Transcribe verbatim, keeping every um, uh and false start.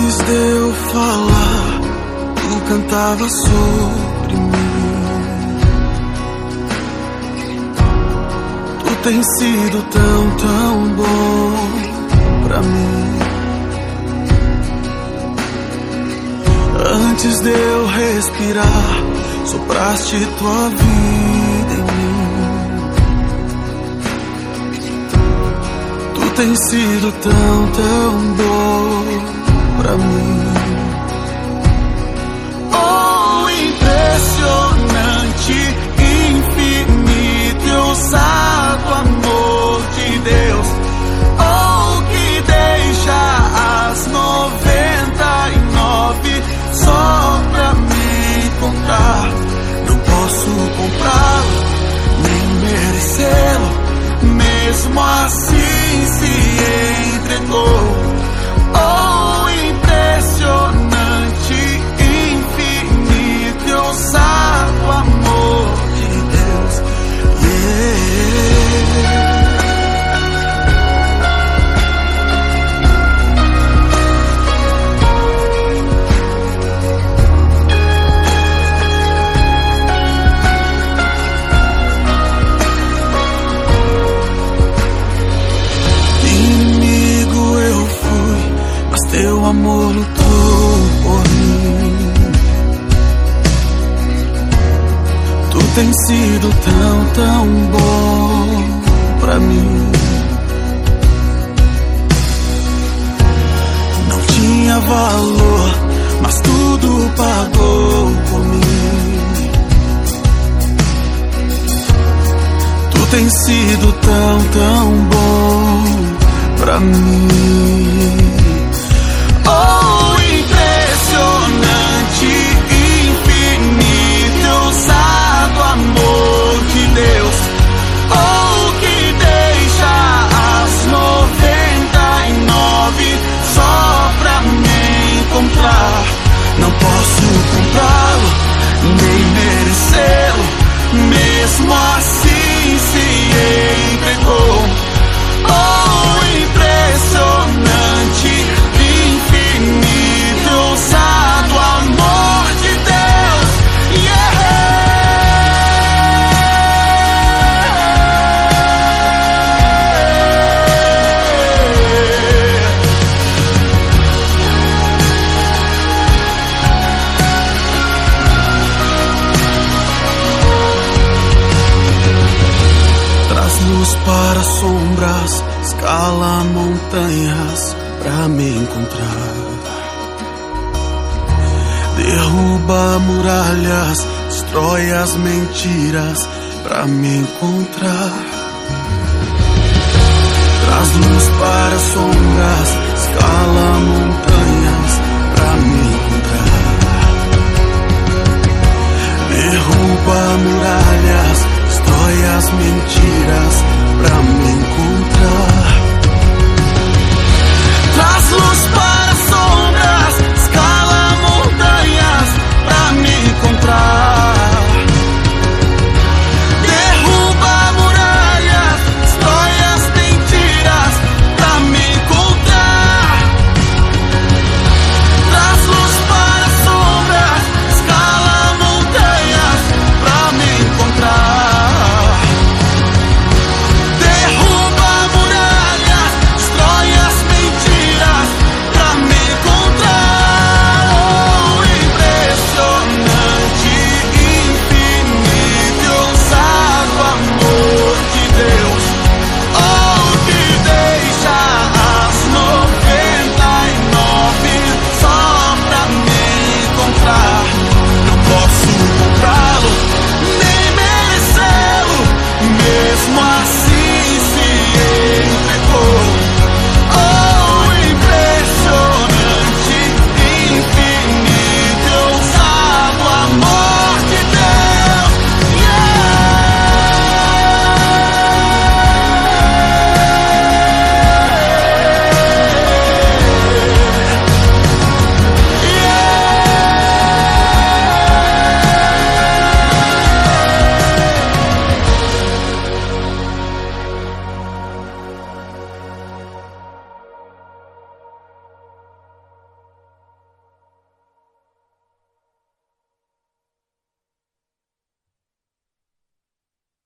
Antes de eu falar, tu cantava sobre mim. Tu tens sido tão, tão bom pra mim. Antes de eu respirar, sopraste tua vida em mim. Tu tens sido tão, tão bom pra mim. Oh, impressionante, infinito e ousado amor de Deus. Oh, que deixa as noventa e nove só pra me encontrar. Não posso comprá-lo, nem merecê-lo, mesmo assim se entregou. Oh, impressionante, infinito e ousado amor de Deus. Yeah. Inimigo eu fui, mas teu amor lutou por mim. Tu tens sido tão, tão bom pra mim. Não tinha valor, mas tudo pagou por mim. Tu tens sido tão, tão bom pra mim. Oh, impressionante, infinito e ousado amor de Deus. Oh, que deixa as noventa e nove só pra me encontrar. Não posso comprá-lo, nem merecê-lo, mesmo assim se entregou. Oh, impressionante, infinito, ousado amor de Deus. Yeah. Traz luz para sombras, escala montanhas pra me encontrar. Derruba muralhas, destrói as mentiras pra me encontrar. Traz luz para sombras, escala montanhas